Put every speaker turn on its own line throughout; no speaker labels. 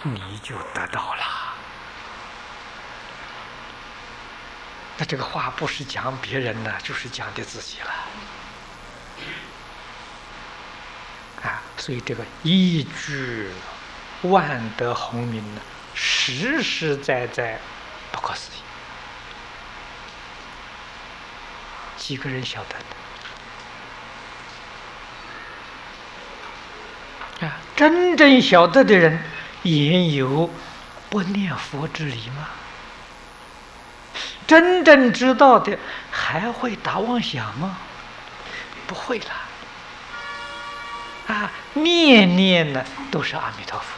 你就得到了。那这个话不是讲别人呢，就是讲的自己了。所以这个一句万德洪名呢，实实在在不可思议。几个人晓得的？真正晓得的人，也有不念佛之理吗？真正知道的，还会打妄想吗？不会了。念念呢都是阿弥陀佛，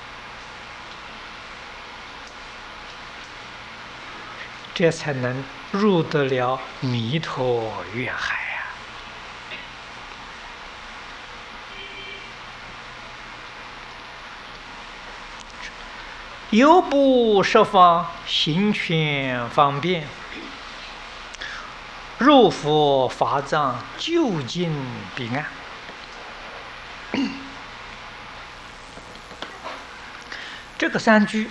这才能入得了弥陀愿海呀。犹不设方，行权方便，入佛法藏，究竟彼岸。这个三句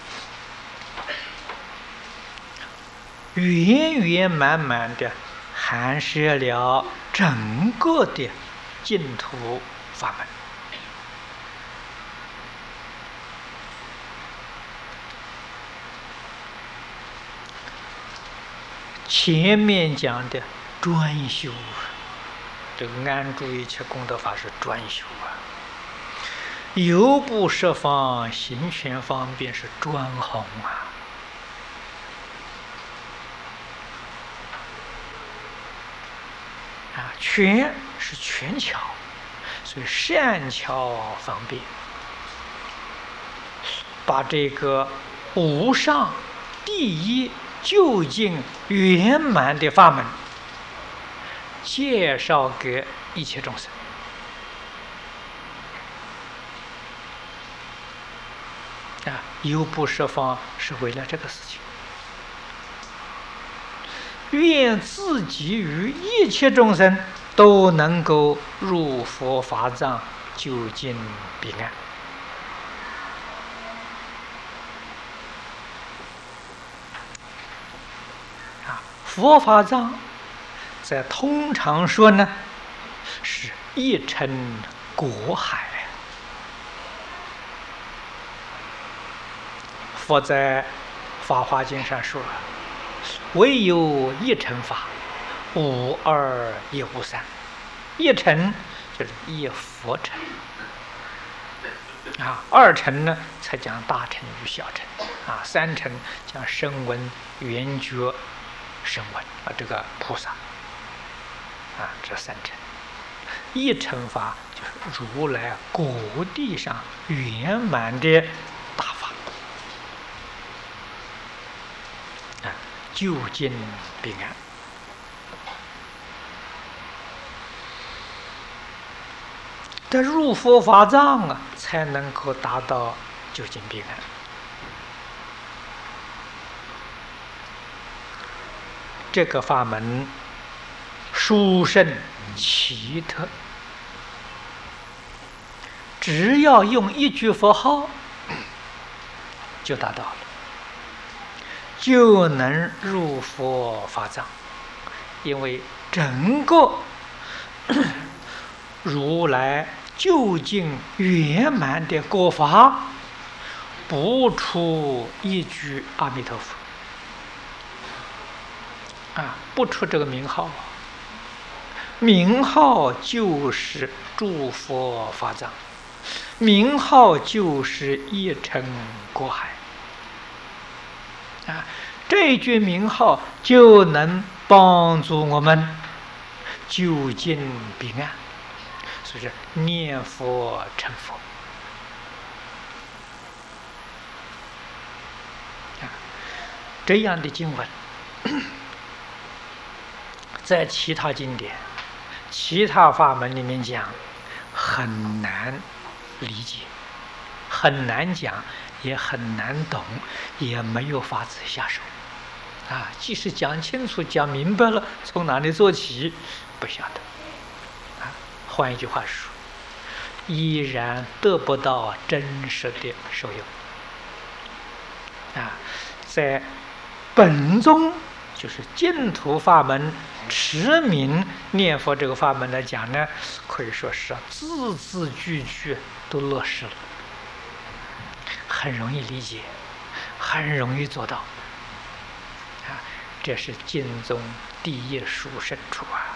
圆圆满满的含摄了整个的净土法门。前面讲的专修，这个安住一切功德法是专修犹不设方，行权方便是专弘权是权巧，所以善巧方便，把这个无上第一究竟圆满的法门介绍给一切众生。犹不设方是为了这个事情，愿自己与一切众生都能够入佛法藏，究竟彼岸。佛法藏在通常说呢，是一尘果海。佛在《法华经》上说：“唯有一尘法，无二也无三。”一尘就是一佛尘二尘呢才讲大乘与小乘三尘讲声闻、缘觉、声闻这个菩萨这三尘。一尘法就是如来果地上圆满的大法。究竟彼岸，得入佛法藏才能够达到究竟彼岸。这个法门殊胜奇特，只要用一句佛号就达到了，就能入佛法藏。因为整个如来究竟圆满的果法，不出一句阿弥陀佛不出这个名号，名号就是诸佛法藏，名号就是一尘果海这句名号就能帮助我们究竟彼岸，所以说念佛成佛这样的经文在其他经典、其他法门里面讲很难理解，很难讲，也很难懂，也没有法子下手即使讲清楚、讲明白了，从哪里做起不晓得换一句话说，依然得不到真实的受用在本宗就是净土法门持名念佛这个法门来讲呢，可以说是字字句句都落实了，很容易理解，很容易做到。这是净宗第一殊胜处啊！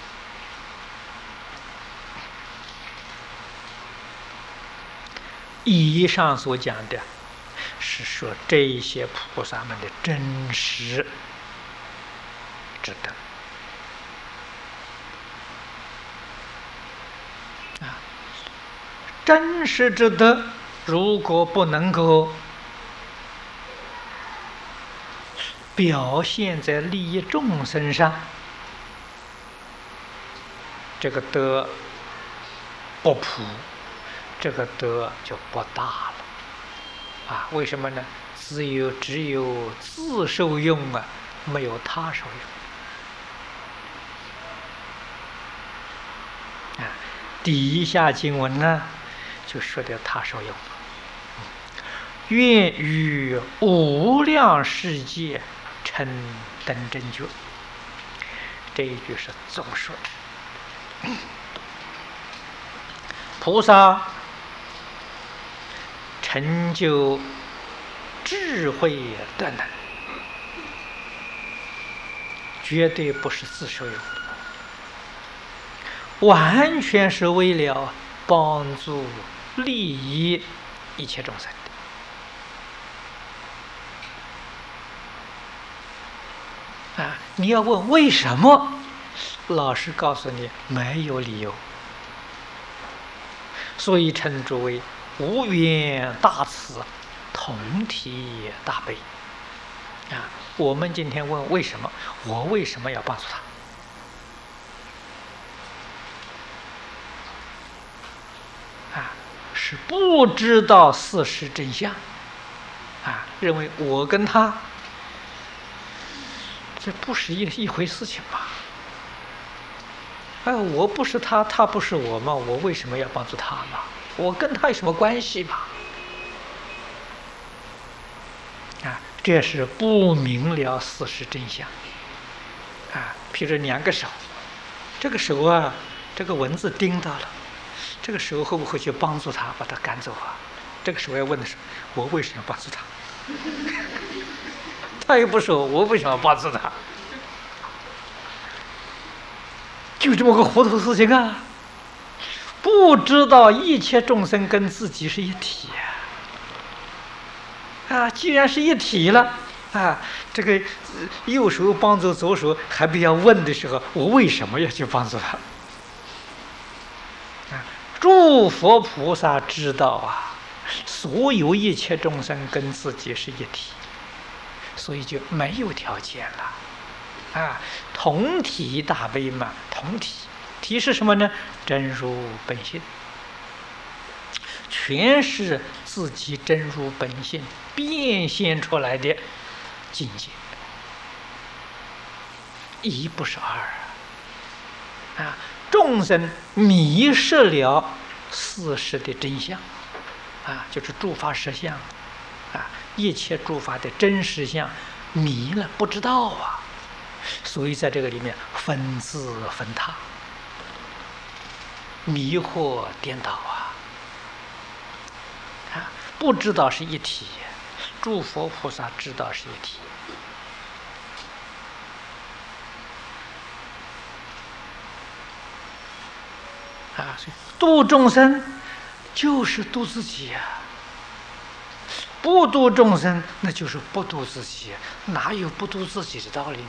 以上所讲的是说这些菩萨们的真实之德真实之德如果不能够表现在利益众生上，这个德不普，这个德就不大了为什么呢？只有自受用没有他受用底下经文呢就说的他受用，愿于无量世界成等正觉，这一句是总说的。菩萨成就智慧德能，绝对不是自受用的，完全是为了帮助利益一切众生的你要问为什么，老师告诉你没有理由，所以称之为无缘大慈，同体大悲我们今天问为什么，我为什么要帮助他是不知道事实真相认为我跟他这不是一回事情吧我不是他，他不是我嘛，我为什么要帮助他嘛？我跟他有什么关系嘛？这是不明了事实真相譬如两个手，这个手这个蚊子叮到了，这个手会不会去帮助他把他赶走这个时候要问的是我为什么帮助他他又不是我为什么帮助他？就这么个糊涂事情不知道一切众生跟自己是一体既然是一体了这个右手帮助左手还不要问的时候，我为什么要去帮助他诸佛菩萨知道所有一切众生跟自己是一体，所以就没有条件了同体大悲嘛，同体，体是什么呢？真如本性，全是自己真如本性变现出来的境界，一不是二众生迷失了事实的真相就是诸法实相一切诸法的真实相迷了，不知道所以在这个里面分自分他，迷惑颠倒不知道是一体，诸佛菩萨知道是一体所以度众生就是度自己不度众生那就是不度自己，哪有不度自己的道理呢？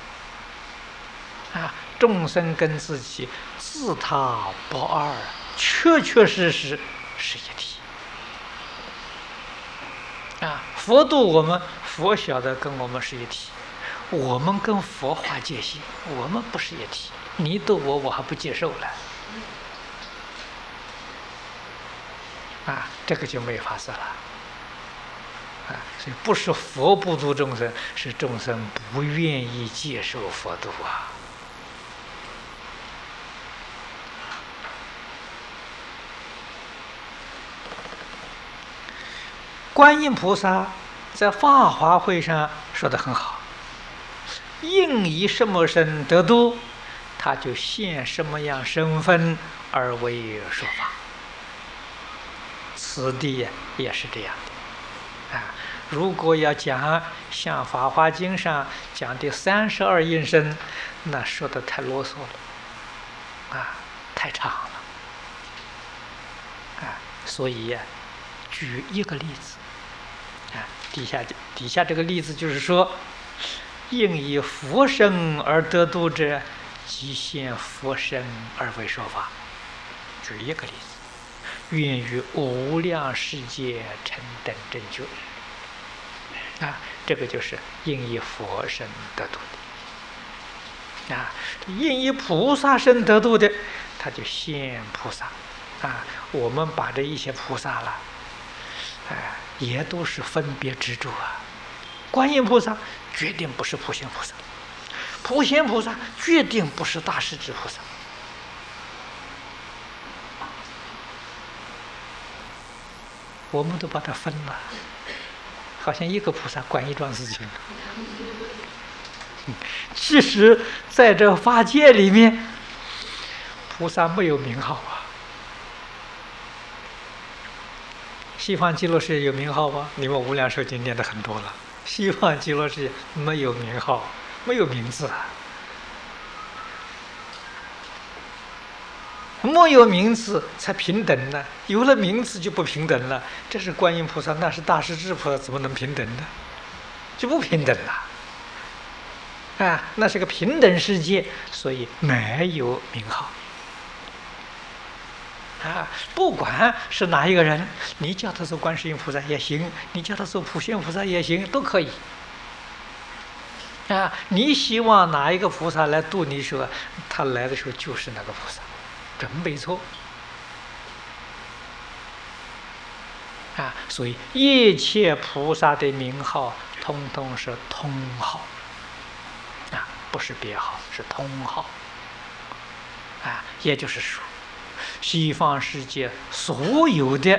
众生跟自己自他不二，确确实实是一体佛度我们，佛晓得跟我们是一体，我们跟佛划界限，我们不是一体，你度我，我还不接受了这个就没法子了所以不是佛不度众生，是众生不愿意接受佛度观音菩萨在法华会上说得很好，应以什么身得度，他就现什么样身份而为说法。此地也是这样的啊。如果要讲像《法华经》上讲的32应身，那说的太啰嗦了啊，太长了啊。所以举一个例子啊，底下这个例子就是说，应以佛身而得度者，即现佛身而为说法。举一个例子，愿于无量世界成等正觉啊，这个就是应以佛身得度的啊。应以菩萨身得度的，他就现菩萨啊。我们把这一些菩萨了，也都是分别执着啊。观音菩萨决定不是普贤菩萨，普贤菩萨决定不是大势至菩萨。我们都把它分了，好像一个菩萨管一桩事情。其实在这法界里面，菩萨没有名号啊。西方极乐世界有名号吗？你们无量寿经念的很多了。西方极乐世界没有名号，没有名字啊。没有名字才平等呢，有了名字就不平等了。这是观音菩萨，那是大势至菩萨，怎么能平等呢？就不平等了啊！那是个平等世界，所以没有名号啊。不管是哪一个人，你叫他做观世音菩萨也行，你叫他做普贤菩萨也行，都可以啊。你希望哪一个菩萨来度你时候，他来的时候就是那个菩萨。准没错啊，所以一切菩萨的名号，通通是通号啊，不是别号，是通号啊。也就是说，西方世界所有的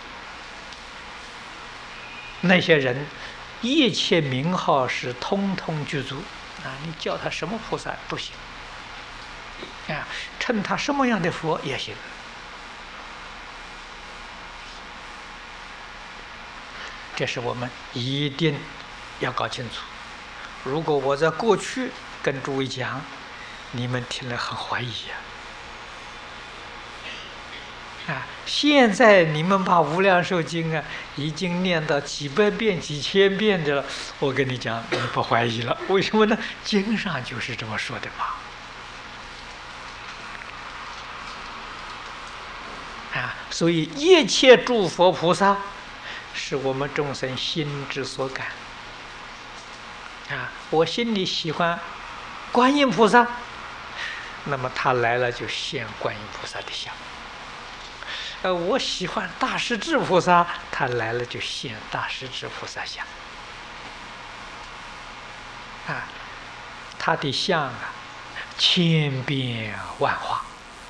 那些人，一切名号是通通具足啊。你叫他什么菩萨都行。啊，称他什么样的佛也行。这是我们一定要搞清楚。如果我在过去跟诸位讲，你们听了很怀疑啊。现在你们把《无量寿经》啊已经念到几百遍、几千遍的了，我跟你讲，你不怀疑了。为什么呢？经上就是这么说的嘛。所以一切诸佛菩萨是我们众生心之所感啊。我心里喜欢观音菩萨，那么他来了就现观音菩萨的像。我喜欢大势至菩萨，他来了就现大势至菩萨像啊。他的像啊，千变万化。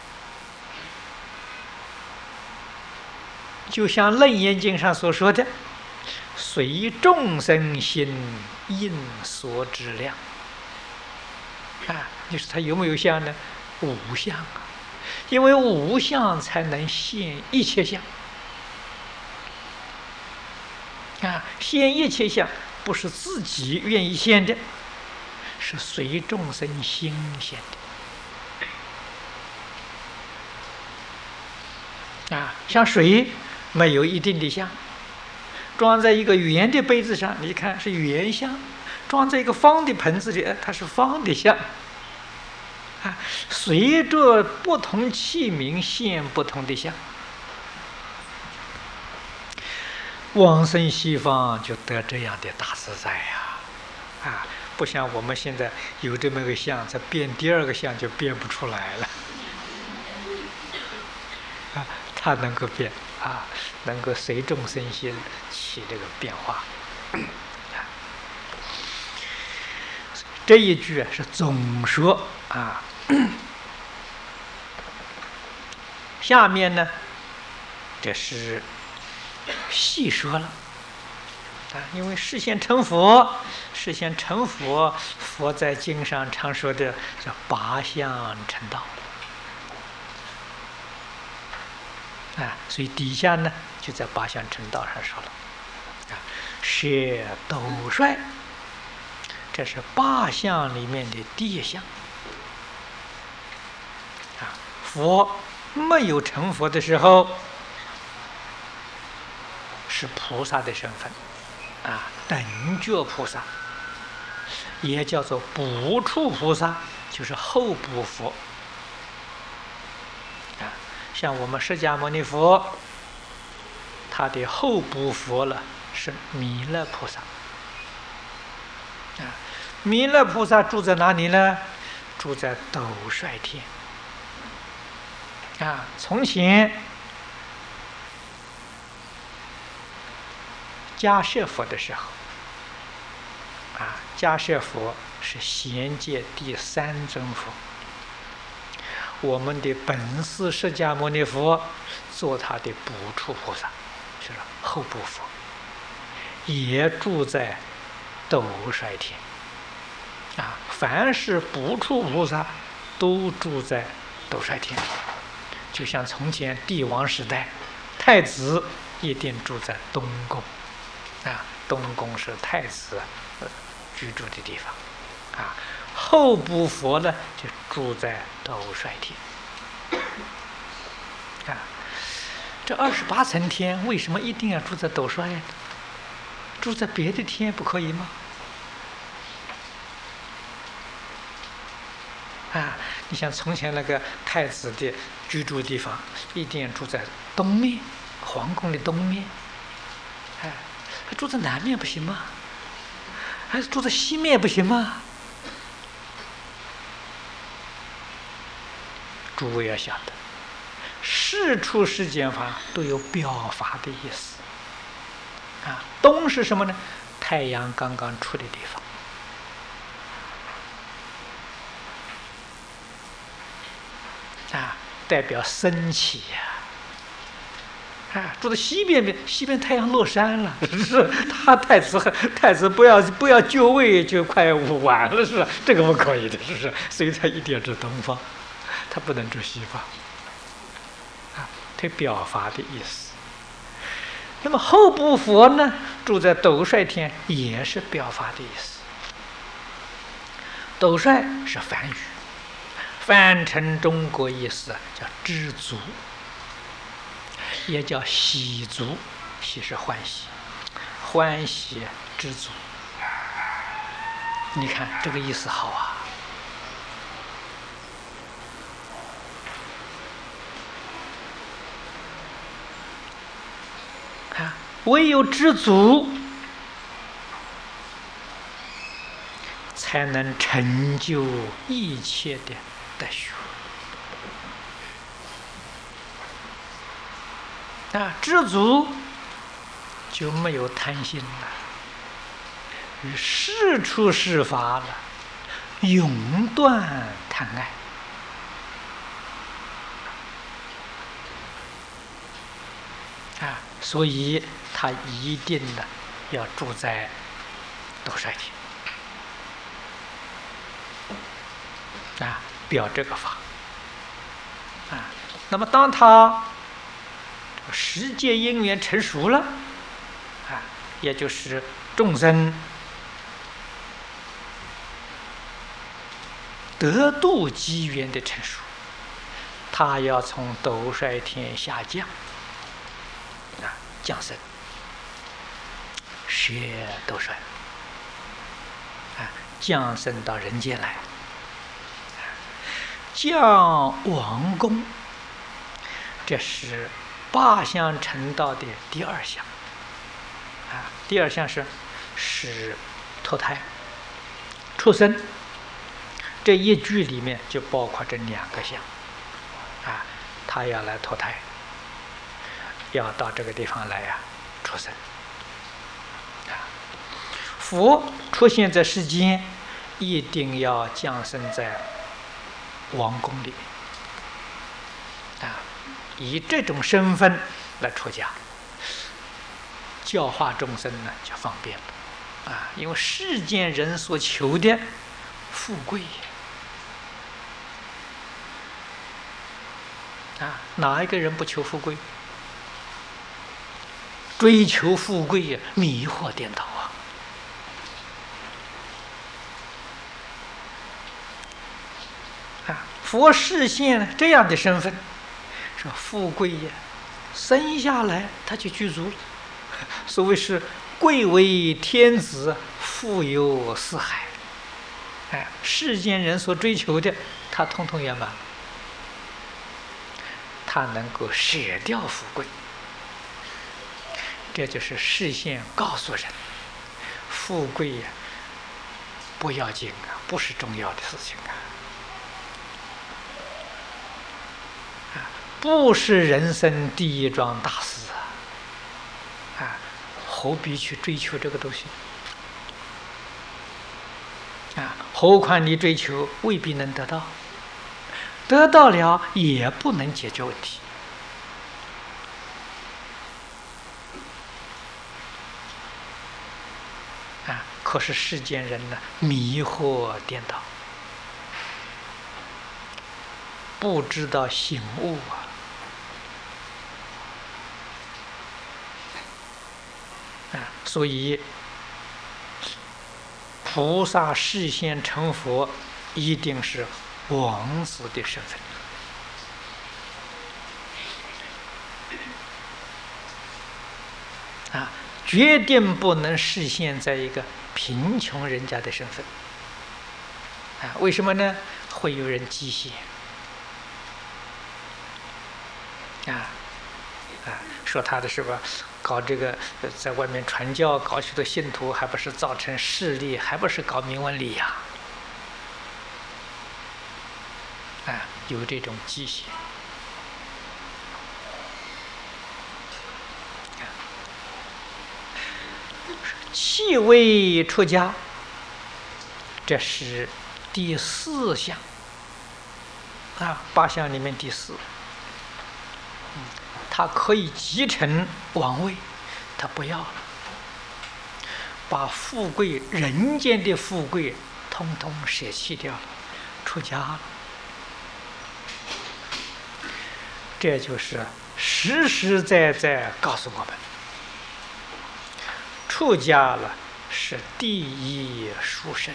就像《楞严经》上所说的，随众生心应所知量啊。就是他有没有相呢？无相啊，因为无相才能现一切相啊。现一切相不是自己愿意现的，是随众生心现的啊。像水没有一定的相，装在一个圆的杯子上，你看是圆相；装在一个方的盆子里，它是方的相啊。随着不同器皿现不同的相，往生西方就得这样的大自在呀啊！不像我们现在有这么个相，再变第二个相就变不出来了啊。它能够变啊，能够随众生心起这个变化。这一句是总说啊。下面呢，这是细说了因为事先成佛，事先成佛，佛在经上常说的叫八相成道。所以底下呢就在八相成道上说了，摄斗率，这是八相里面的第一项。佛没有成佛的时候是菩萨的身份，等觉菩萨，也叫做补处菩萨，就是后补佛。像我们释迦牟尼佛，他的后补佛了是弥勒菩萨。弥勒菩萨住在哪里呢？住在斗率天。从前迦叶佛的时候，迦叶佛是贤界第三尊佛。我们的本师释迦牟尼佛做他的补处菩萨，就是后补佛，也住在斗率天。凡是补处菩萨都住在斗率天。就像从前帝王时代，太子一定住在东宫，东宫是太子居住的地方。后补佛呢就住在斗率天。这28层天为什么一定要住在斗率呢？住在别的天不可以吗？你像从前那个太子的居住地方，一定要住在东面，皇宫的东面。住在南面不行吗？还是住在西面不行吗？诸位要晓得，事出世间法都有表法的意思。东是什么呢？太阳刚刚出的地方。代表升起住在西边，西边太阳落山了，是他太子不要就位就快晚了，是吧？这个不可以的，是不是？所以他一定要住东方，他不能住西方。这表法的意思。那么后补佛呢，住在斗率天，也是表法的意思。斗率是梵语，翻成中国意思叫知足，也叫喜足，喜是欢喜，欢喜知足。你看这个意思好啊！唯有知足，才能成就一切的德学。知足就没有贪心了，与事出世法了，永断贪爱。所以他一定的要住在斗率天，表这个法。那么当他十界因缘成熟了，也就是众生得度机缘的成熟，他要从斗率天下降，降生，摄斗率，降生到人间来，降王宫，这是八相成道的第二项。第二项是脱胎出生，这一句里面就包括这两个项。他要来脱胎，要到这个地方来出生。佛出现在世间，一定要降生在王宫里，以这种身份来出家， 教化众生呢就方便了因为世间人所求的富贵哪一个人不求富贵？追求富贵迷惑颠倒佛示现这样的身份，说富贵生下来他就具足了。所谓是贵为天子，富有四海。世间人所追求的，他通通圆满。他能够舍掉富贵，这就是示现告诉人，富贵不要紧不是重要的事情不是人生第一桩大事何必去追求这个东西何况你追求未必能得到，得到了也不能解决问题可是世间人呢，迷惑颠倒，不知道醒悟所以菩萨示现成佛，一定是王子的身份决定不能示现在一个贫穷人家的身份为什么呢？会有人讥笑说他的是吧？搞这个在外面传教，搞许多信徒，还不是造成势力，还不是搞名闻利养有这种讥笑弃位出家，这是第四项八项里面第四。他可以继承王位，他不要了，把富贵人间的富贵通通舍弃掉了，出家了。这就是实实在在告诉我们，出家了是第一殊胜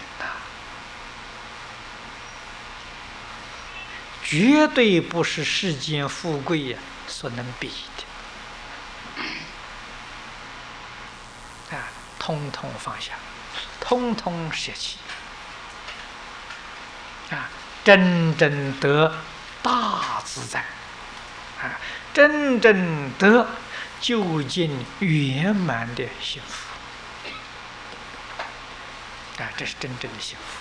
绝对不是世间富贵所能比的通通放下，通通舍弃真正得大自在真正得究竟圆满的幸福这是真正的幸福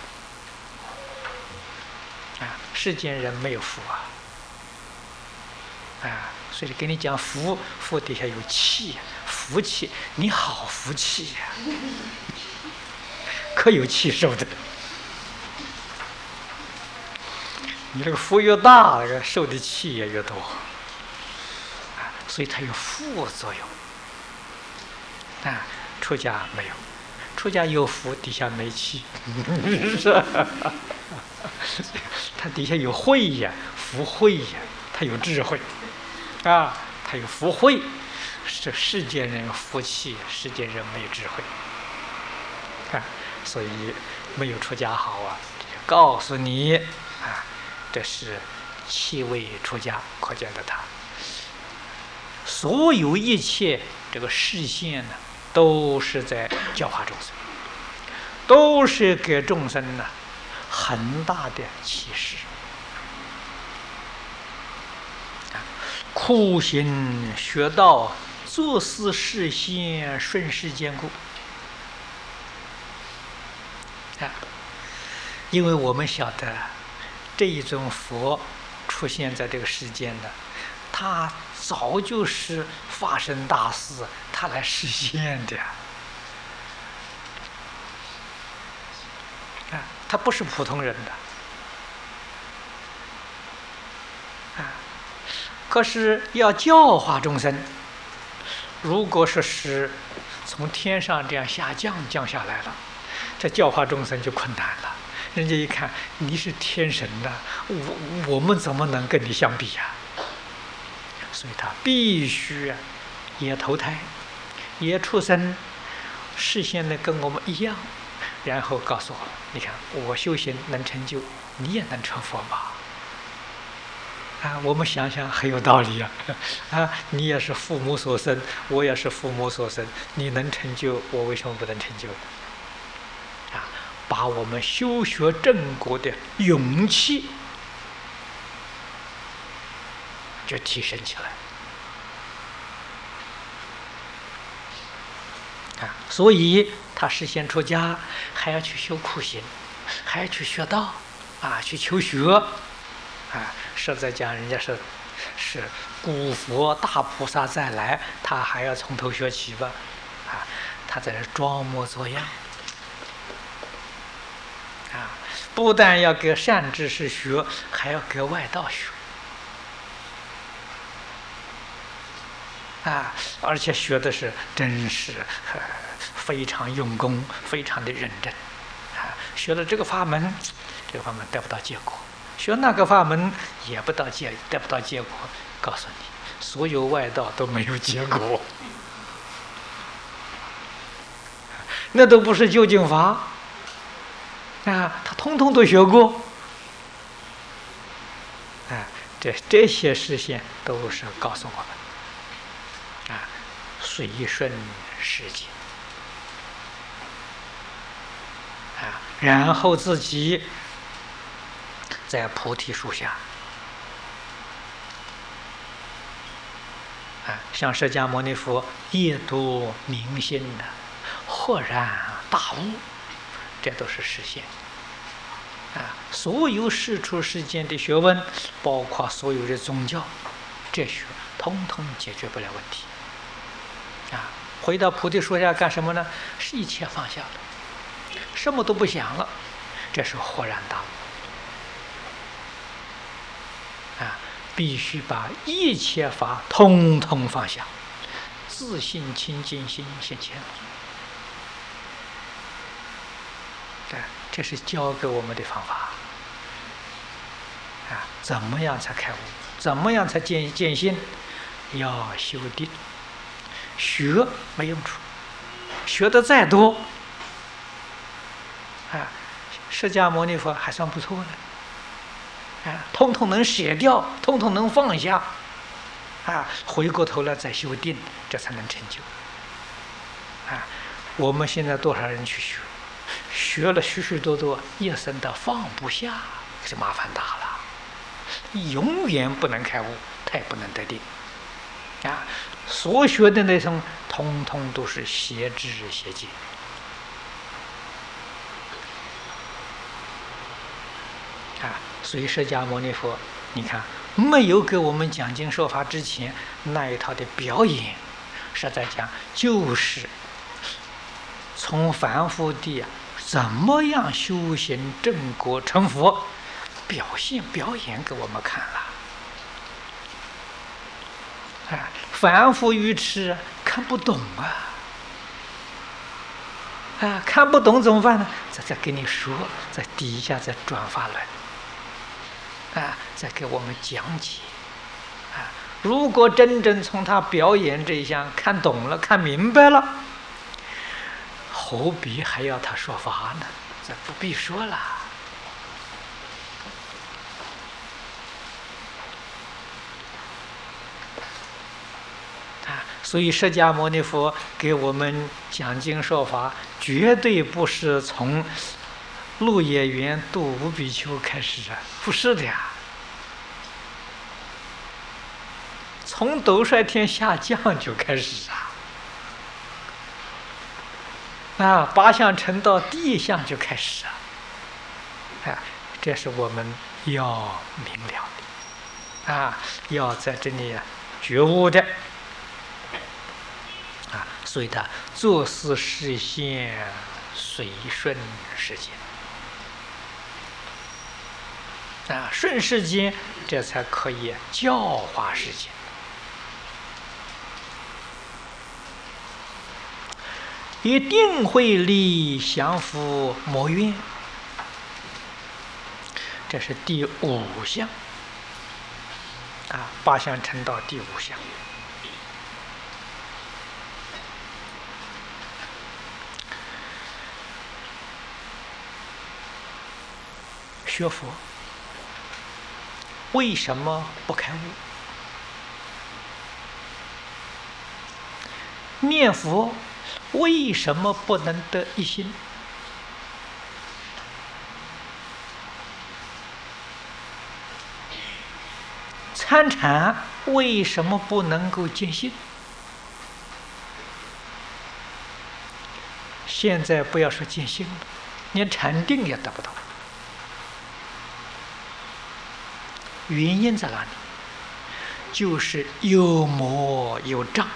世间人没有福所以跟你讲福，福底下有气，福气，你好福气可有气受的。你这个福越大，这个受的气也越多所以它有副作用出家没有，出家有福，底下没气是它底下有慧福慧它有智慧它有福慧，是世间人有福气，世间人没有智慧所以没有出家好告诉你这是弃位出家，可见的他所有一切这个示现呢，都是在教化众生，都是给众生呢很大的启示苦行学道，做事示现，顺势兼顾因为我们晓得这一尊佛出现在这个世间的，他早就是发生大事，他来实现的他不是普通人的可是要教化众生，如果说是从天上这样降下来了，这教化众生就困难了。人家一看你是天神呐，我们怎么能跟你相比呀？所以他必须也投胎，也出生，视线的跟我们一样，然后告诉我，你看我修行能成就，你也能成佛吧？我们想想很有道理你也是父母所生，我也是父母所生，你能成就，我为什么不能成就？把我们修学正果的勇气就提升起来所以他事先出家，还要去修苦行，还要去学道去求学实在讲，人家是古佛大菩萨再来，他还要从头学起吧他在这装模作样不但要给善知识学，还要给外道学而且学的是真是非常用功，非常的认真学了这个法门得不到结果，学那个法门也得不到结果。告诉你，所有外道都没有结果那都不是究竟法他通通都学过这些事情都是告诉我们随顺世界然后自己在菩提树下像释迦牟尼佛夜读明心的，豁然大悟，这都是实现所有世出世间的学问，包括所有的宗教哲学，通通解决不了问题回到菩提树下干什么呢？是一切放下了，什么都不想了，这是豁然大悟必须把一切法通通放下，自信清净心现前这是教给我们的方法怎么样才开悟？怎么样才见性？要修定，学没用处，学的再多释迦牟尼佛还算不错的通通能舍掉，通通能放下回过头来再修定，这才能成就我们现在多少人去学了许许多多，一生的放不下，是麻烦大了，永远不能开悟，太不能得定所学的内容通通都是邪知邪见所以释迦牟尼佛你看没有给我们讲经说法之前那一套的表演，实在讲就是从凡夫地怎么样修行正果成佛，表演给我们看了凡夫愚痴看不懂看不懂怎么办呢？再给你说，在底下再转发来再给我们讲解如果真正从他表演这一项看懂了，看明白了，何必还要他说法呢？这不必说了所以释迦牟尼佛给我们讲经说法，绝对不是从鹿野园度无比丘开始不是的从斗率天下降就开始八相成道第一项就开始这是我们要明了的要在这里觉悟的所以他做事实现随顺世间顺世间，这才可以教化世间一定会离降伏魔怨。这是第五项啊，八相成道第五项。学佛为什么不开悟？念佛为什么不能得一心？参禅为什么不能够见性？现在不要说见性了，连禅定也得不到。原因在哪里？就是有魔有障。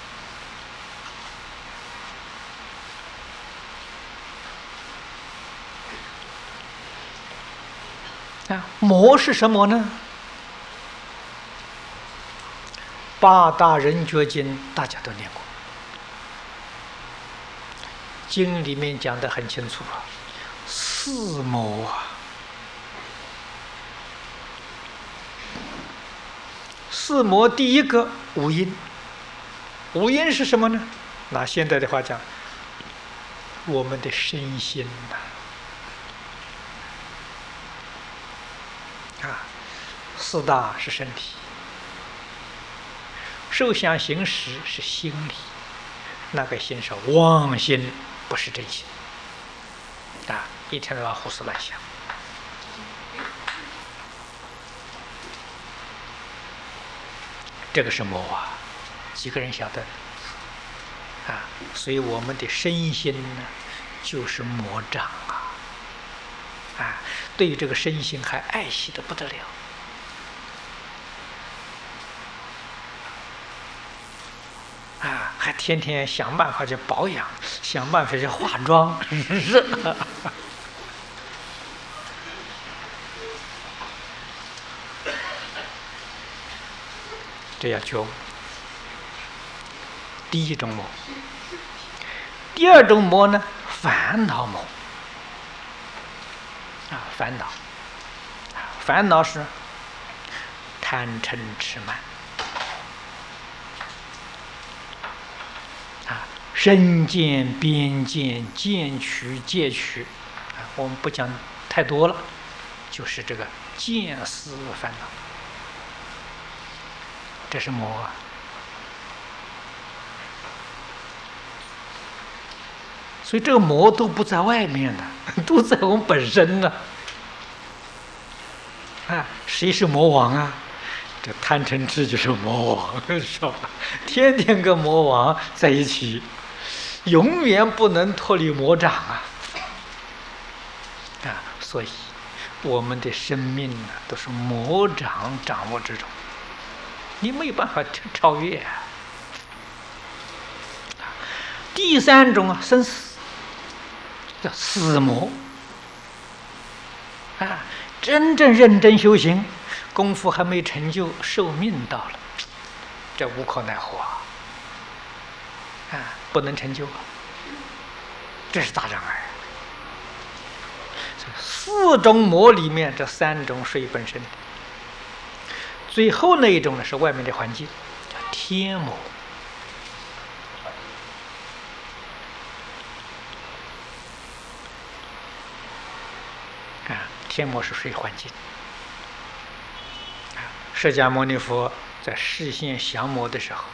魔是什么呢？八大人觉经大家都念过，经里面讲得很清楚啊，四魔啊。四魔第一个五阴，五阴是什么呢？拿现在的话讲，我们的身心呐。四大是身体，受想行识是心理，那个心是妄心，不是真心啊！一天到晚胡思乱想。这个是魔啊，几个人晓得啊？所以我们的身心呢，就是魔障啊！对于这个身心还爱惜的不得了啊！还天天想办法去保养，想办法去化妆，是。这要觉悟。第一种魔。第二种魔呢，烦恼魔。烦恼。烦恼是贪嗔痴慢。身见、边见、见取、戒取，我们不讲太多了，就是这个见思烦恼。这是魔啊！所以这个魔都不在外面的，都在我们本身呢。谁是魔王啊？这贪嗔痴就是魔王，是吧？天天跟魔王在一起，永远不能脱离魔掌啊！所以我们的生命呢，都是魔掌掌握之中。你没有办法超越第三种生死，叫死魔真正认真修行，功夫还没成就，寿命到了，这无可奈何不能成就这是大障碍。四种魔里面，这三种属于本身。最后那一种呢，是外面的环境，叫天魔。天魔是属于环境。释迦牟尼佛在示现降魔的时候，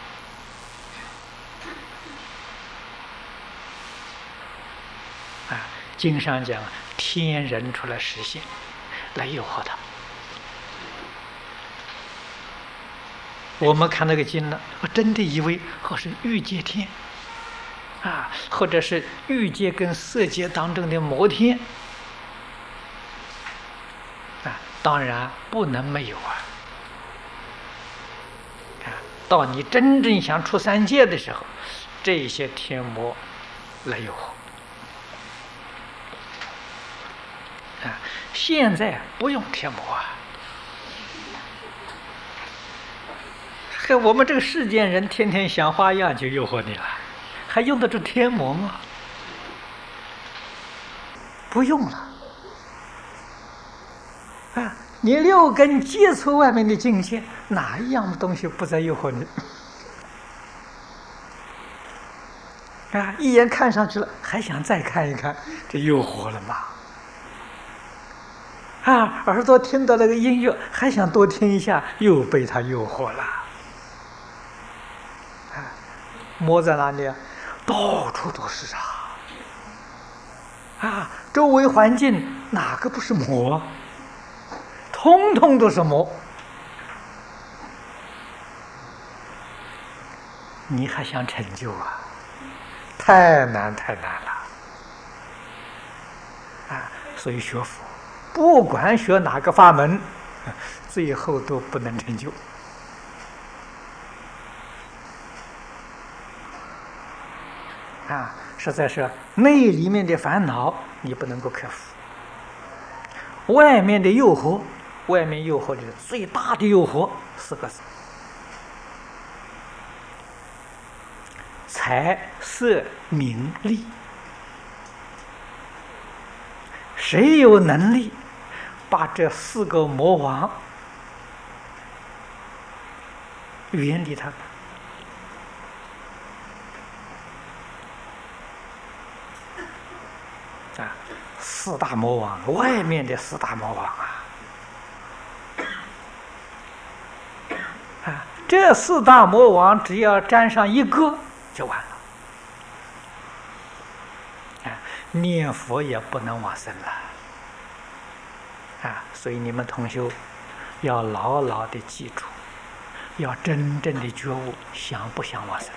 经上讲天人出来示现，来诱惑他。我们看那个经呢，我真的以为是欲界天或者是欲界跟色界当中的魔天当然不能没有到你真正想出三界的时候，这些天魔来诱惑现在不用天魔我们这个世间人天天想花样就诱惑你了， 还用得着天魔吗？不用了。啊，你六根接触外面的境界，哪一样东西不在诱惑你？啊，一眼看上去了，还想再看一看，这诱惑了嘛？啊，耳朵听到那个音乐，还想多听一下，又被它诱惑了。啊，魔在哪里啊？到处都是啊！啊，周围环境哪个不是魔？通通都是魔。你还想成就啊？太难太难了！啊，所以学佛，不管学哪个法门，最后都不能成就。啊，实在是内里面的烦恼你不能够克服，外面的诱惑，外面诱惑的最大的诱惑4个字：财色名利。谁有能力把这4个魔王远离他？啊，4大魔王，外面的4大魔王啊！这4大魔王只要沾上一个就完了。念佛也不能往生了。所以你们同修要牢牢的记住，要真正的觉悟，想不想往生？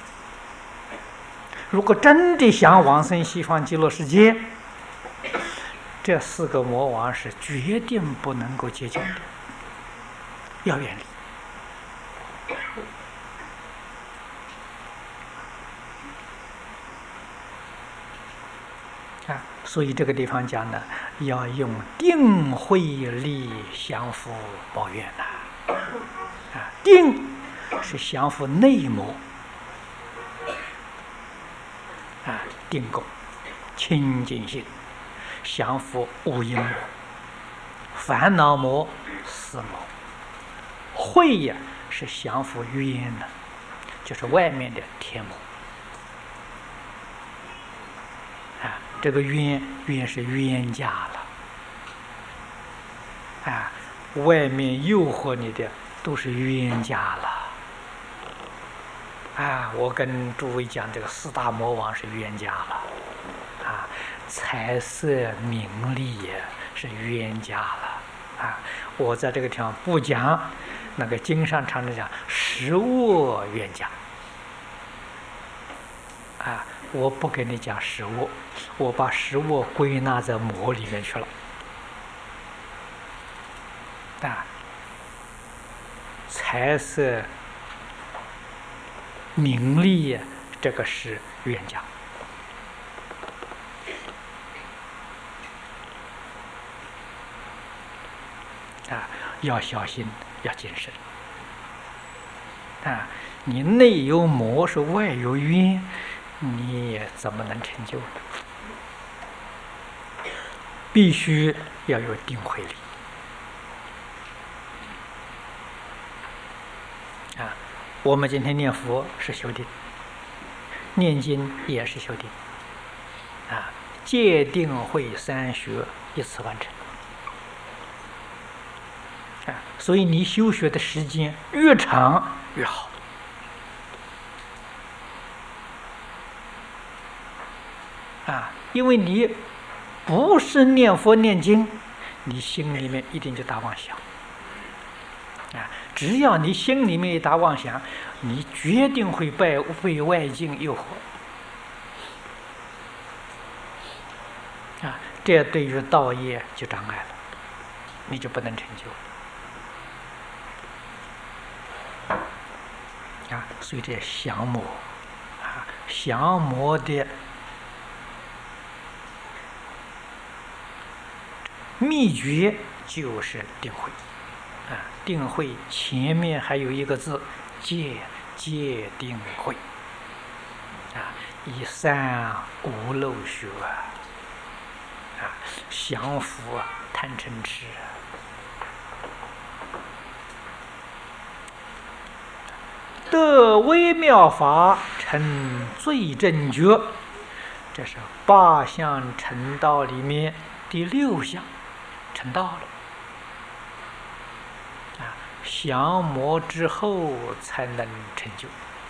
如果真的想往生西方极乐世界，这4个魔王是决定不能够接近的，要远离。所以这个地方讲呢，要用定慧力降伏报怨呐。定是降伏内魔，定功、清净心，降伏无因魔、烦恼魔、死魔。慧呀是降伏冤呢，就是外面的天魔。这个冤是冤家了，外面诱惑你的都是冤家了，我跟诸位讲，这个4大魔王是冤家了，财色名利也是冤家了，我在这个地方不讲，那个经上常常讲10恶冤家，我不跟你讲10恶，我把10恶归纳在魔里面去了。财色名利，这个是冤家。要小心，要谨慎。你内有魔，是外有冤，你怎么能成就呢？必须要有定慧力。我们今天念佛是修定，念经也是修定，戒定慧3学一次完成。所以你修学的时间越长越好。因为你不是念佛念经，你心里面一定就打妄想。只要你心里面一打妄想，你决定会被外境诱惑。这对于道业就障碍了，你就不能成就。所以这降魔，降魔的秘诀就是定慧。定慧前面还有一个字，戒定慧。 以三无漏学降伏贪嗔痴得微妙法成最正觉，这是八相成道里面第6项成道了降魔之后才能成就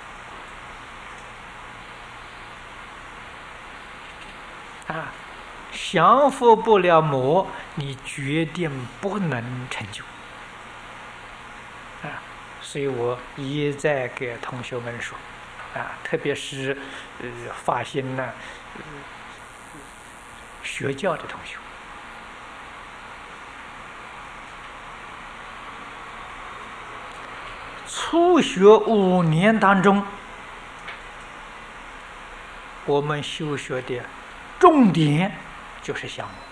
降服不了魔，你决定不能成就所以我一再给同学们说特别是发心学教的同学，初学5年当中，我们修学的重点就是降魔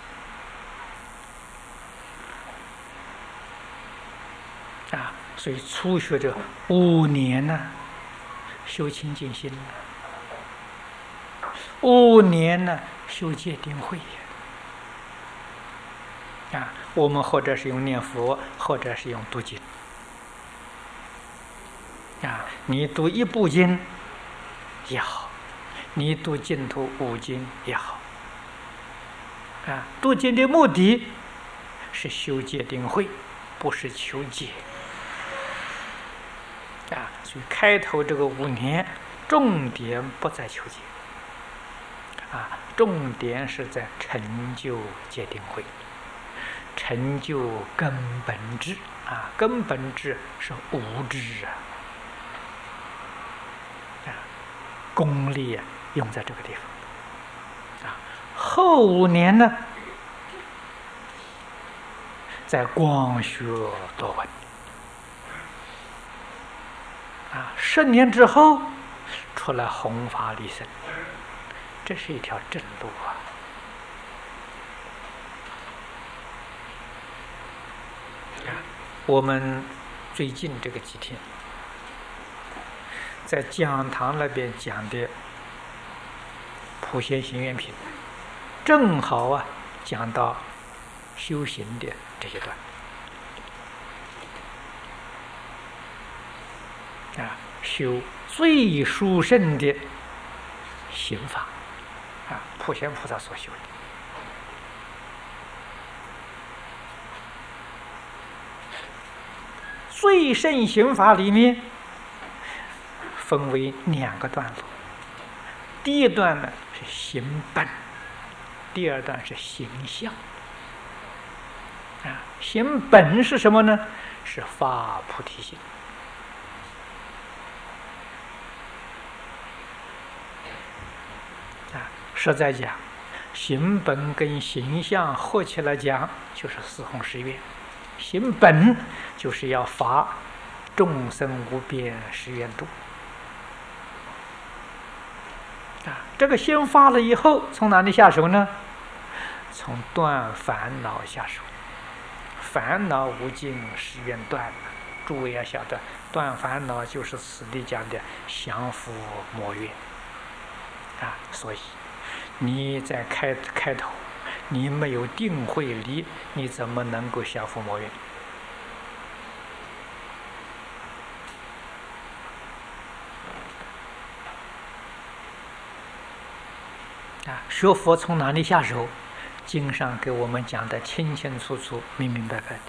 所以初学这5年呢，修清净心5年呢，修戒定慧我们或者是用念佛，或者是用读经你读一部经也好，你读净土5经也好读经的目的是修戒定慧，不是求解所以开头这个5年重点不在求解重点是在成就戒定慧，成就根本智根本智是无智功力用在这个地方后5年呢，在广学多闻10年之后出来弘法利生，这是一条正路我们最近这个几天在讲堂那边讲的普贤行愿品，正好讲到修行的这一段修最殊胜的行法普贤菩萨所修的最胜行法里面分为2个段落，第一段呢是行本，第二段是行相行本是什么呢？是发菩提心实在讲，行本跟行相合起来讲就是四弘誓愿。行本就是要发众生无边誓愿度这个心发了以后，从哪里下手呢？从断烦恼下手。烦恼无尽，誓愿断。诸位要晓得，断烦恼就是此地讲的降伏魔怨所以你在开头你没有定慧力，你怎么能够降伏魔怨学佛从哪里下手？经上给我们讲的清清楚楚、明明白白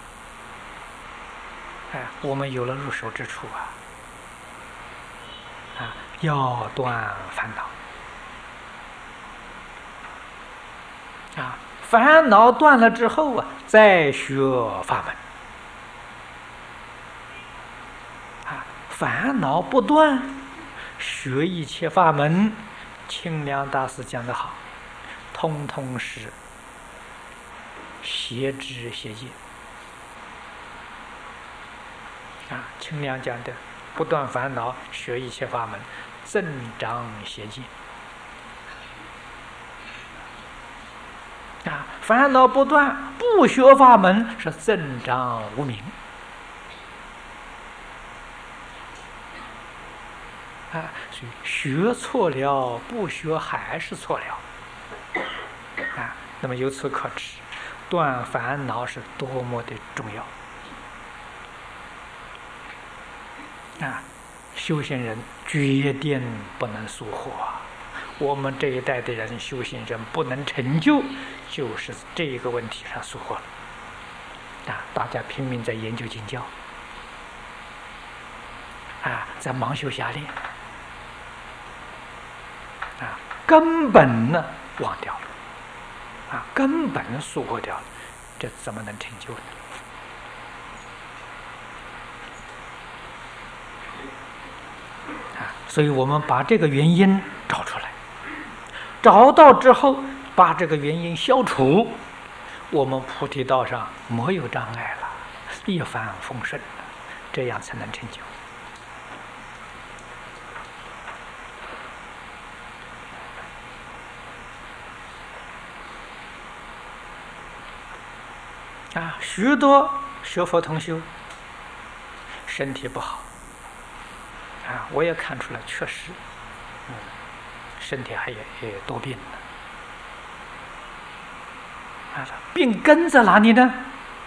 的我们有了入手之处要断烦恼烦恼断了之后再学法门烦恼不断，学一切法门。清凉大师讲得好，通通是邪知邪见清凉讲的不断烦恼，学一切法门，增长邪见烦恼不断，不学法门是增长无明所学错了，不学还是错了。那么由此可知，断烦恼是多么的重要。修行人决定不能疏忽。我们这一代的人，修行人不能成就，就是这一个问题上疏忽了。大家拼命在研究经教，在盲修瞎练，根本呢忘掉了。根本疏忽掉了，这怎么能成就呢？所以我们把这个原因找出来，找到之后，把这个原因消除，我们菩提道上没有障碍了，一帆风顺了，这样才能成就。许多学佛同修身体不好，我也看出来，确实，身体还也多病了。病根在哪里呢？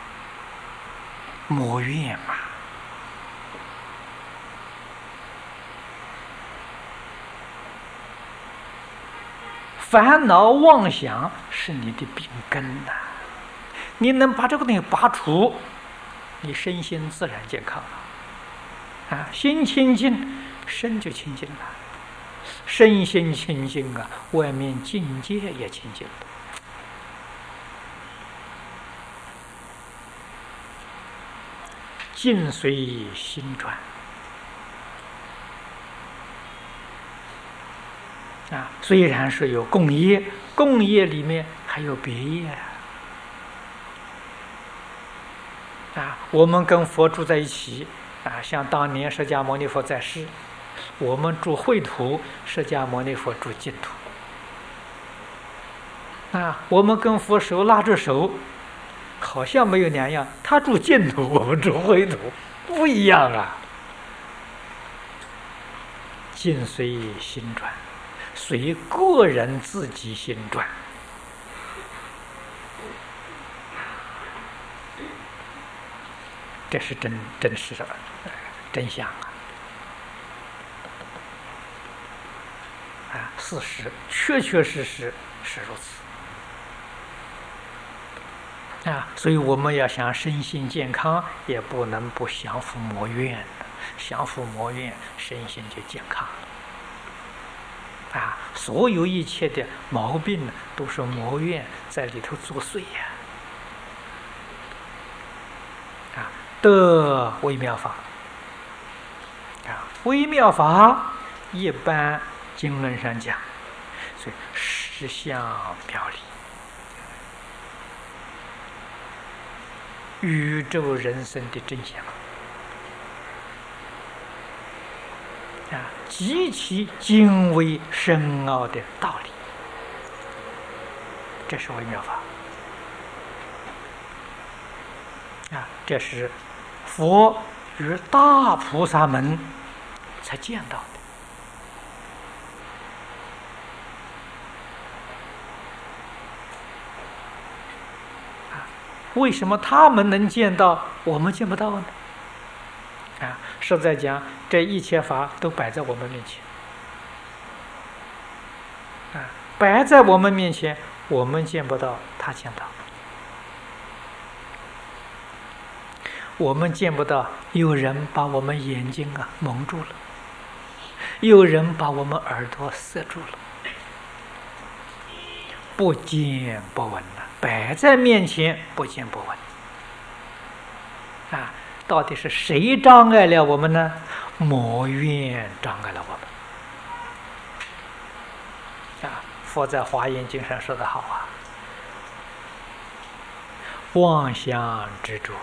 魔怨嘛。烦恼妄想是你的病根呐。你能把这个东西拔除，你身心自然健康了。心清净，身就清净了。身心清净外面境界也清净了。境随心转。虽然是有共业，共业里面还有别业。我们跟佛住在一起，像当年释迦牟尼佛在世，我们住秽土，释迦牟尼佛住净土。我们跟佛手拉着手，好像没有两样，他住净土，我们住秽土，不一样啊。境随心转，随个人自己心转。这是真实的真相事实确实是如此所以我们要想身心健康，也不能不降伏魔怨，降伏魔怨，身心就健康了所有一切的毛病都是魔怨在里头作祟的微妙法微妙法一般经论上讲，所以实相表里，宇宙人生的真相极其精微深奥的道理，这是微妙法这是佛与大菩萨们才见到的为什么他们能见到，我们见不到呢？实在讲，这一切法都摆在我们面前摆在我们面前，我们见不到，他见到。我们见不到，有人把我们眼睛蒙住了，有人把我们耳朵塞住了，不见不闻摆在面前，不见不闻到底是谁障碍了我们呢？魔怨障碍了我们佛在华严经上说得好妄想执着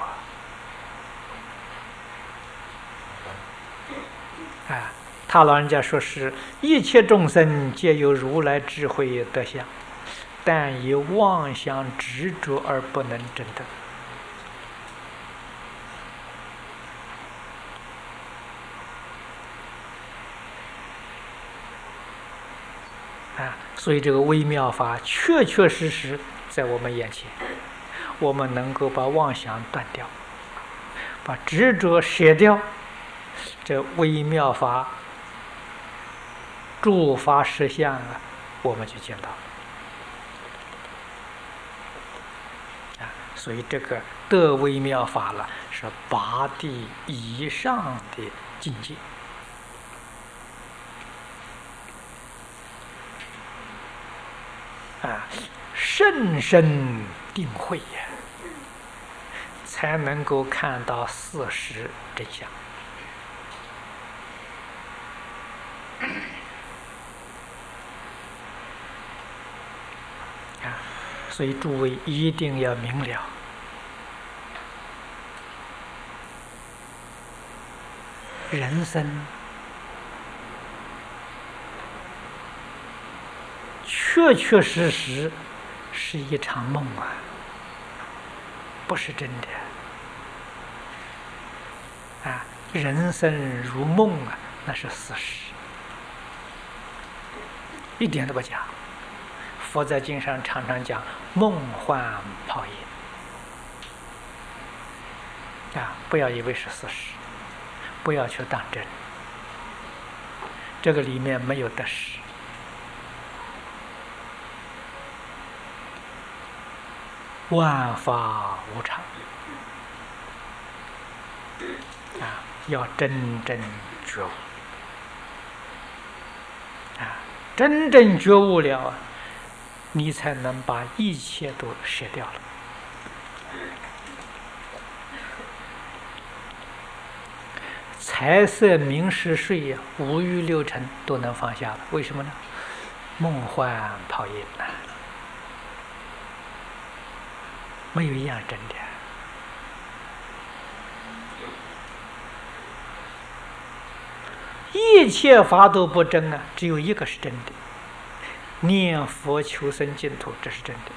他老人家说是一切众生皆有如来智慧德相，但以妄想执着而不能证得所以这个微妙法确确实实在我们眼前，我们能够把妄想断掉，把执着舍掉，这微妙法诸法实相啊，我们就见到了。所以这个得微妙法了，是八地以上的境界。甚深定慧呀，才能够看到事实真相。所以诸位一定要明了，人生确确实实是一场梦啊，不是真的啊！人生如梦啊，那是事实，一点都不假。佛在经上常常讲梦幻泡影啊，不要以为是事实，不要去当真，这个里面没有得失。万法无常啊，要真正觉悟啊，真正觉悟了啊，你才能把一切都舍掉了。财色名食睡呀，五欲六尘都能放下了，为什么呢？梦幻泡影啊，没有一样真的。一切法都不真啊，只有一个是真的。念佛求生净土，这是真的。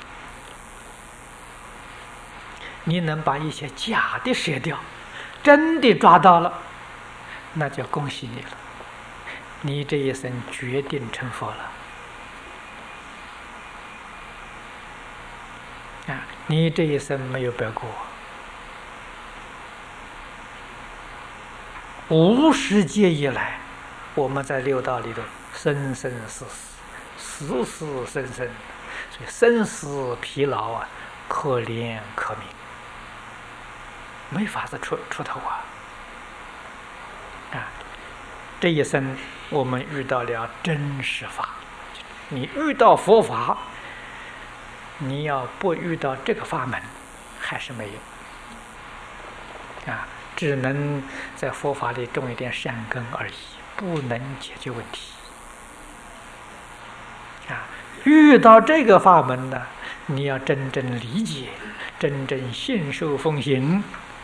你能把一些假的舍掉，真的抓到了，那就恭喜你了，你这一生决定成佛了啊！你这一生没有白过。无始劫以来，我们在六道里头生生死死，死死生生，所以生死疲劳啊，可怜可悯，没法子出头啊！这一生我们遇到了真实法，你遇到佛法，你要不遇到这个法门，还是没有啊，只能在佛法里种一点善根而已，不能解决问题啊。遇到这个法门呢，你要真正理解，真正信受奉行，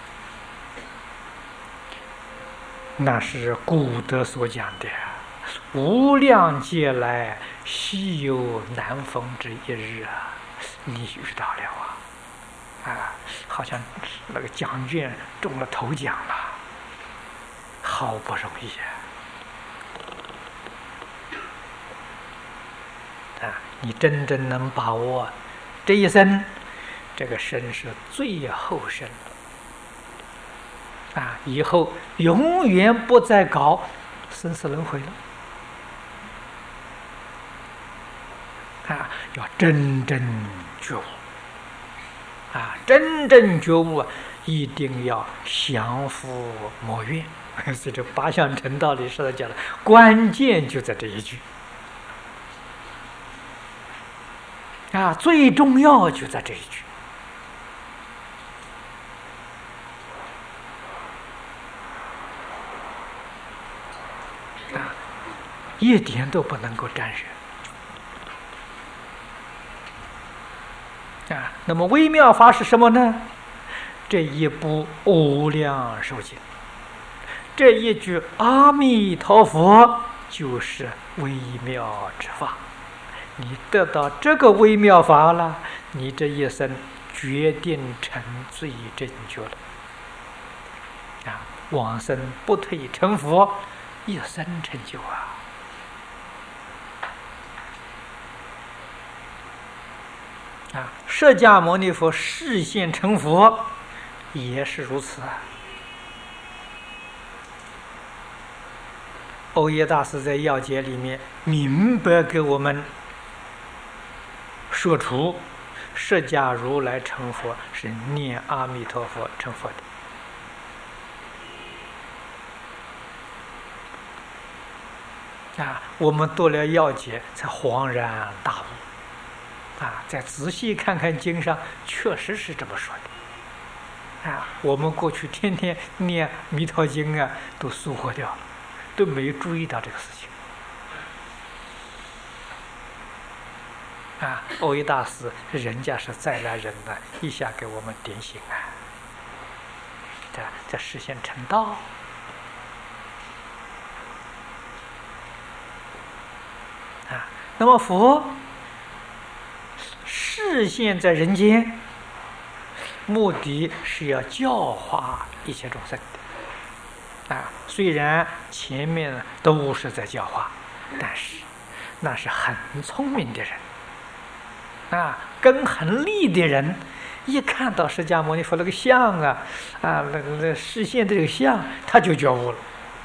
那是古德所讲的无量劫来稀有难逢之一日啊，你遇到了啊，好像那个奖券中了头奖了，好不容易啊！你真正能把握这一生，这个生是最后生啊，以后永远不再搞生死轮回了啊！要真正觉悟啊，真正觉悟啊，一定要降伏魔怨。所以这八相成道里是讲的，关键就在这一句啊，最重要就在这一句啊，一点都不能够沾染啊。那么微妙法是什么呢？这一部无量寿经，这一句阿弥陀佛就是微妙之法。你得到这个微妙法了，你这一生决定成最正觉了啊！往生不退成佛，一生成就释迦牟尼佛示现成佛也是如此啊。欧耶大师在要解里面明白给我们说出，释迦如来成佛是念阿弥陀佛成佛的。我们读了要解才恍然大悟。再仔细看看经上，确实是这么说的。我们过去天天念弥陀经都疏忽掉了，都没有注意到这个事情。欧耶大师人家是再来人呢，一下给我们点醒这实现成道。那么佛示现在人间，目的是要教化一切众生的。虽然前面都是在教化，但是那是很聪明的人。根很利的人，一看到释迦牟尼佛那个像那示现的这个像，他就觉悟了。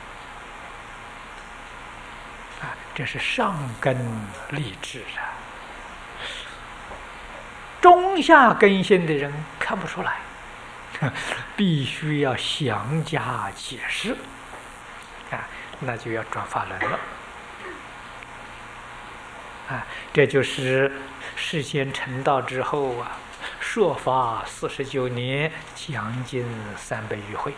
这是上根利智中下根性的人看不出来，必须要详加解释那就要转法轮了。这就是示现成道之后说法49年，将近300余会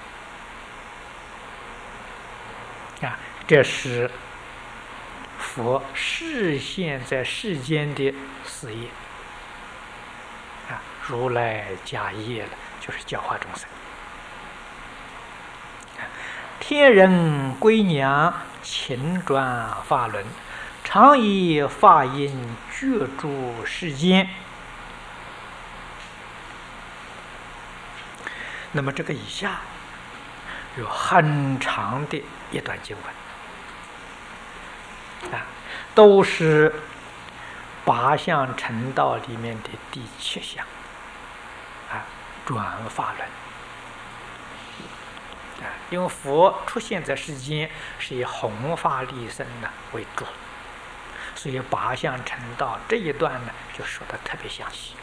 这是佛示现在世间的事业如来家业了，就是教化众生。天人归娘，勤转法轮，常以法音觉诸世间。那么这个以下有很长的一段经文都是八相成道里面的第7项转法轮。因为佛出现在世间是以弘法利生为主，所以八相成道这一段就说的特别详细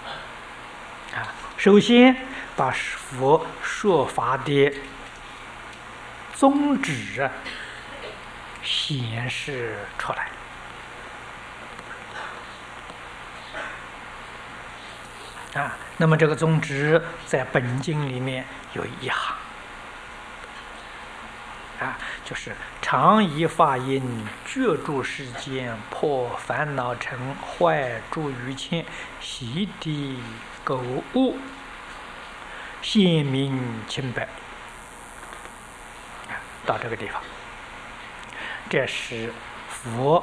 首先把佛说法的宗旨显示出来那么这个宗旨在本经里面有一行就是常以法音觉诸世间，破烦恼尘，坏诸余牵，洗涤垢污，显明清白到这个地方，这是佛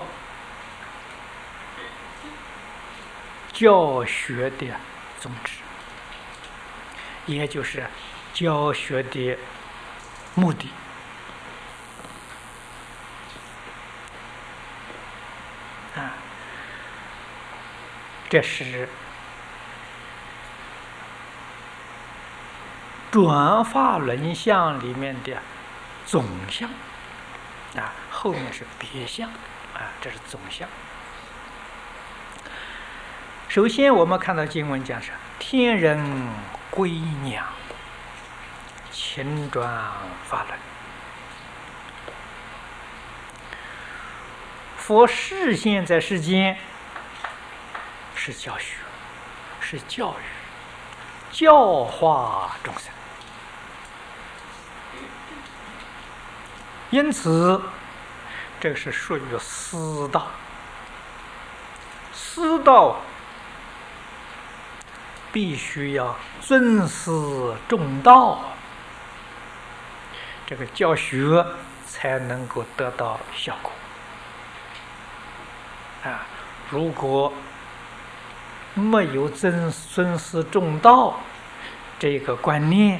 教学的宗旨，也就是教学的目的这是转法轮相里面的总相后面是别相这是总相。首先我们看到经文讲是天人归娘，勤转法轮。佛示现在世间是教学，是教育，教化众生。因此这个是属于师道。师道必须要尊师重道，这个教学才能够得到效果如果没有尊师重道这个观念，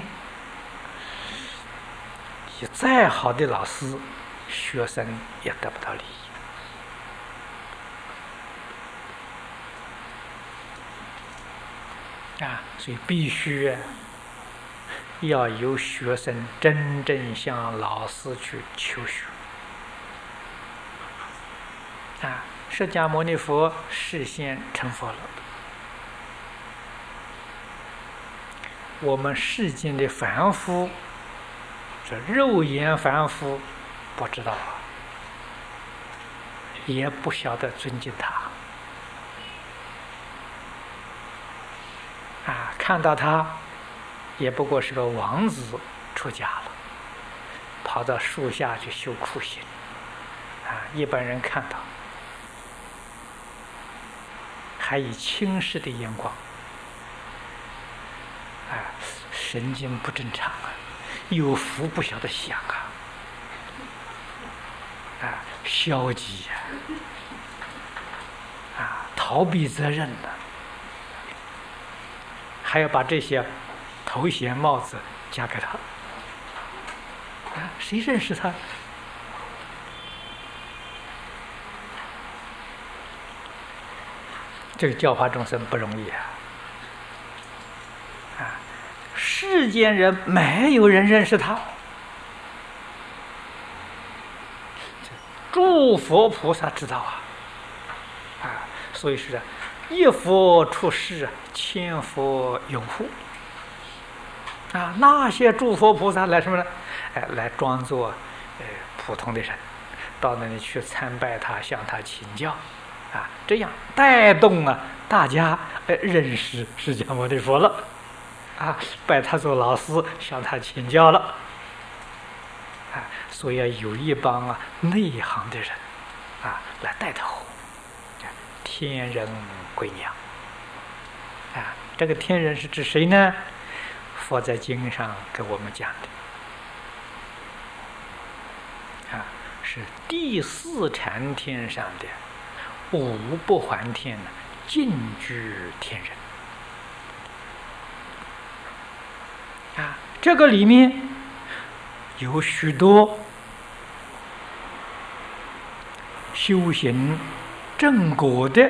再好的老师，学生也得不到利益所以必须要有学生真正向老师去求学。释迦牟尼佛示现成佛了，我们世间的凡夫，这肉眼凡夫不知道也不晓得尊敬他。看到他也不过是个王子出家了，跑到树下去修苦行。一般人看到还以轻视的眼光，神经不正常有福不晓得享消极逃避责任的，还要把这些头衔帽子加给他。谁认识他？这个教化众生不容易世间人没有人认识他，诸佛菩萨知道所以是一佛出世，千佛拥护那些诸佛菩萨来什么呢？来装作普通的人，到那里去参拜他，向他请教这样带动大家认识释迦牟尼佛了拜他做老师，向他请教了所以有一帮内行的人来带头。天人归娘这个天人是指谁呢？佛在经上给我们讲的是第四禅天上的五不还天净居天人这个里面有许多修行正果的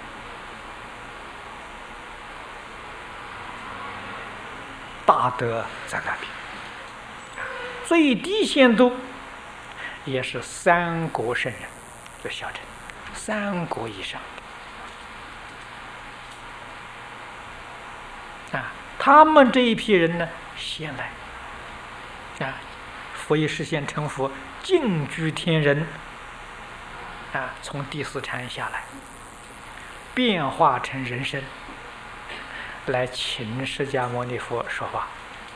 大德在那边，最低限度也是三国圣人的小乘，三国以上他们这一批人呢，先来佛一示现成佛，净居天人从第四禅下来，变化成人身，来请释迦牟尼佛说法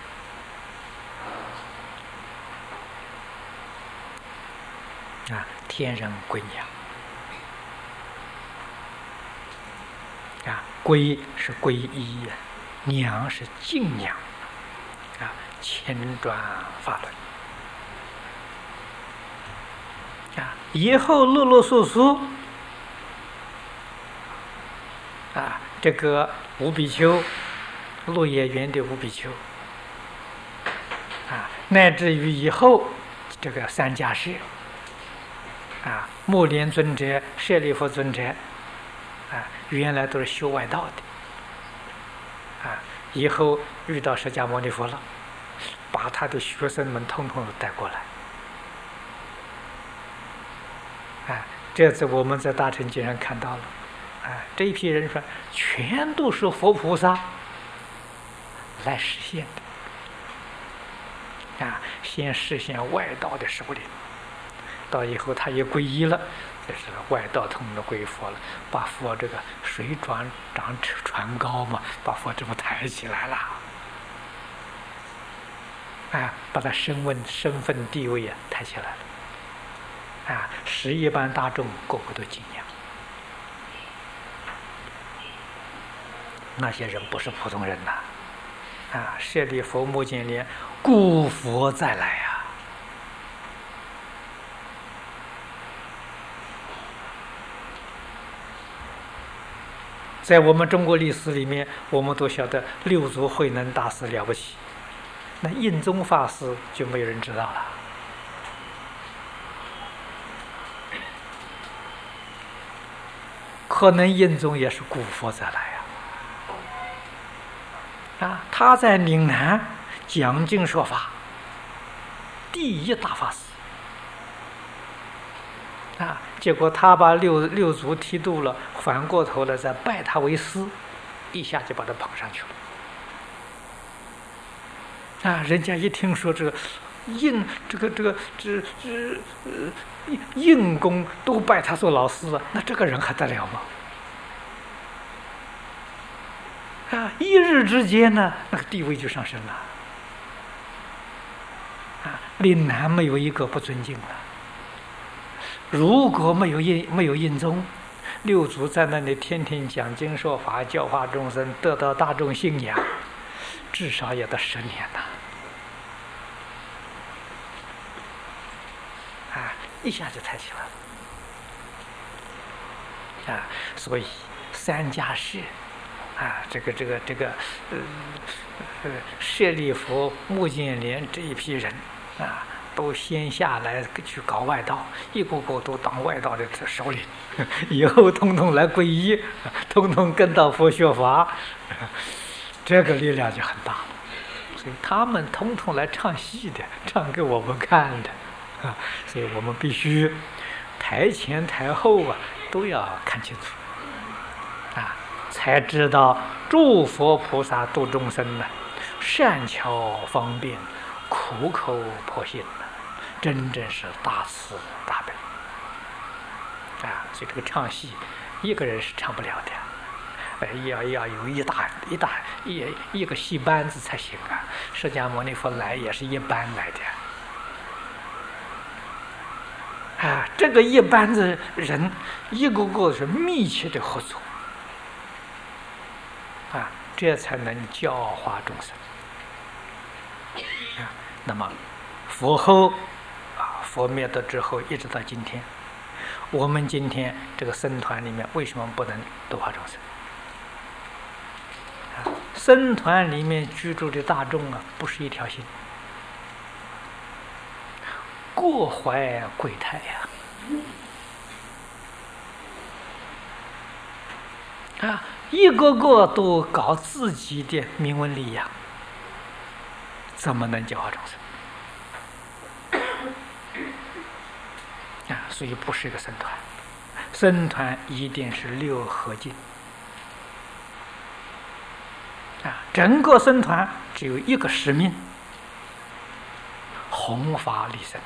天人归娘归是皈依娘是敬仰前转法轮以后陆陆续续这个五比丘，鹿野园的五比丘乃至于以后这个三迦叶目连尊者、舍利弗尊者原来都是修外道的以后遇到释迦牟尼佛了，把他的学生们统统都带过来这次我们在大乘经上看到了这一批人说全都是佛菩萨来实现的先实现外道的首领，到以后他也皈依了，这是外道统的皈佛了，把佛这个水涨船高嘛，把佛这么抬起来了把他身份地位抬起来了使一般大众个个都敬仰。那些人不是普通人舍利弗、目犍连故佛再来在我们中国历史里面，我们都晓得六祖慧能大师了不起，那印宗法师就没有人知道了。可能印宗也是故佛再来他在岭南讲经说法，第一大法师结果他把六祖剃度了，反过头来再拜他为师，一下就把他捧上去了人家一听说这个应公都拜他做老师了，那这个人还得了吗？一日之间呢，那个地位就上升了岭南没有一个不尊敬的。如果没有印宗，六祖在那里天天讲经说法，教化众生，得到大众信仰，至少也得10年呐一下就抬起来了所以三家士这个舍利弗、目犍连这一批人都先下来去搞外道，一个个都当外道的首领，以后统统来皈依，统统跟到佛学法，这个力量就很大了。所以他们统统来唱戏的，唱给我们看的所以我们必须台前台后都要看清楚才知道诸佛菩萨度众生善巧方便，苦口婆心真正是大慈大悲所以这个唱戏一个人是唱不了的要有一个戏班子才行释迦牟尼佛来也是一班来的这个一班子人一个个是密切的合作这才能教化众生那么佛后佛灭的之后一直到今天，我们今天这个僧团里面为什么不能度化众生僧团里面居住的大众不是一条心，各怀鬼胎一个个都搞自己的名闻利养，怎么能教化众生所以不是一个僧团，僧团一定是六合敬整个僧团只有一个使命，弘法利生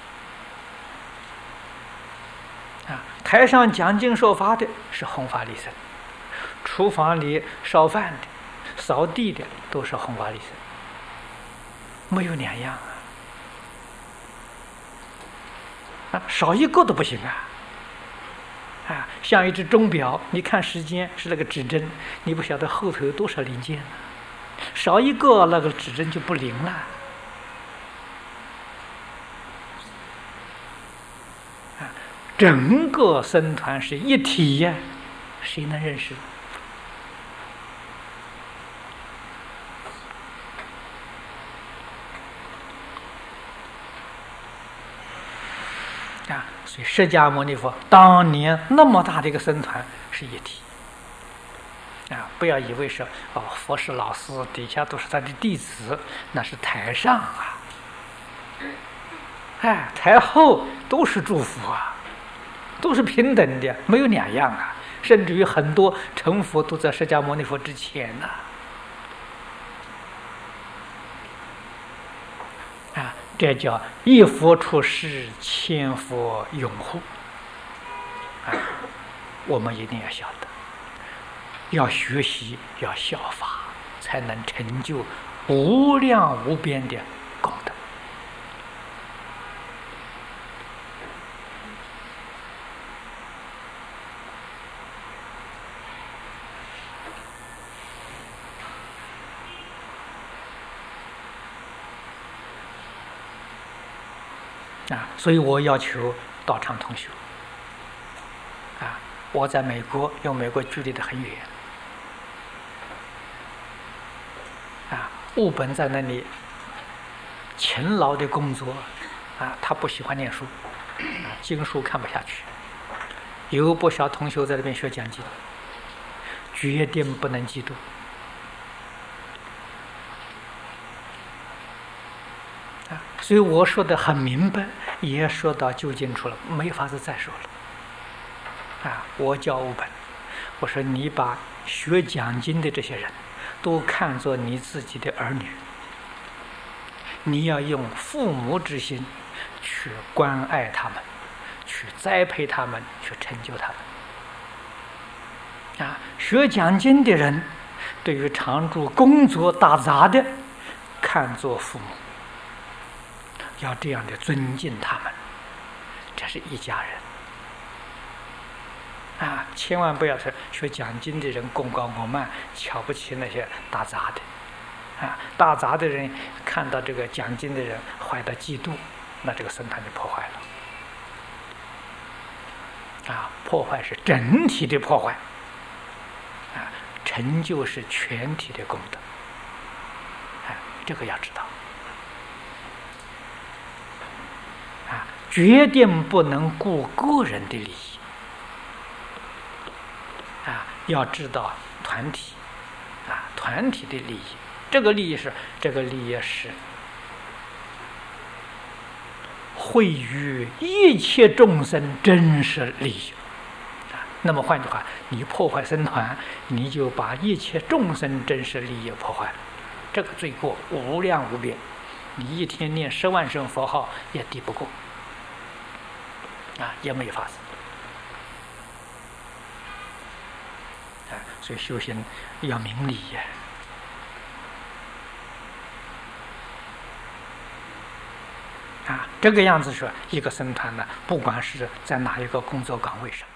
台上讲经说法的是弘法利生，厨房里烧饭的、扫地的都是弘法利生，没有两样少一个都不行像一只钟表，你看时间是那个指针，你不晓得后头有多少零件少一个那个指针就不灵了整个僧团是一体谁能认识所以释迦牟尼佛当年那么大的一个僧团是一体不要以为是佛是老师，底下都是他的弟子，那是台上台后都是祝福都是平等的，没有两样甚至于很多成佛都在释迦牟尼佛之前这叫一佛出世，千佛拥护我们一定要晓得，要学习，要效法，才能成就无量无边的功德所以我要求道场同修我在美国，因为美国距离得很远务本在那里勤劳的工作他不喜欢念书经书看不下去，有不少同修在那边学讲经，决定不能嫉妒所以我说的很明白，也说到究竟处了，没法子再说了。我教五本，我说你把学讲经的这些人都看作你自己的儿女，你要用父母之心去关爱他们，去栽培他们，去成就他们。学讲经的人对于常住工作打杂的看作父母，要这样的尊敬他们，这是一家人。千万不要说学讲经的人功高我慢，瞧不起那些打杂的。打杂的人看到这个讲经的人怀的嫉妒，那这个僧团就破坏了。破坏是整体的破坏。成就是全体的功德。这个要知道。决定不能顾个人的利益。要知道团体，团体的利益，这个利益是惠于一切众生真实利益。那么换句话，你破坏僧团，你就把一切众生真实利益破坏了，这个罪过无量无边，你一天念10万声佛号也抵不过，也没法子。所以修行要明理呀。这个样子说，一个僧团呢，不管是在哪一个工作岗位上，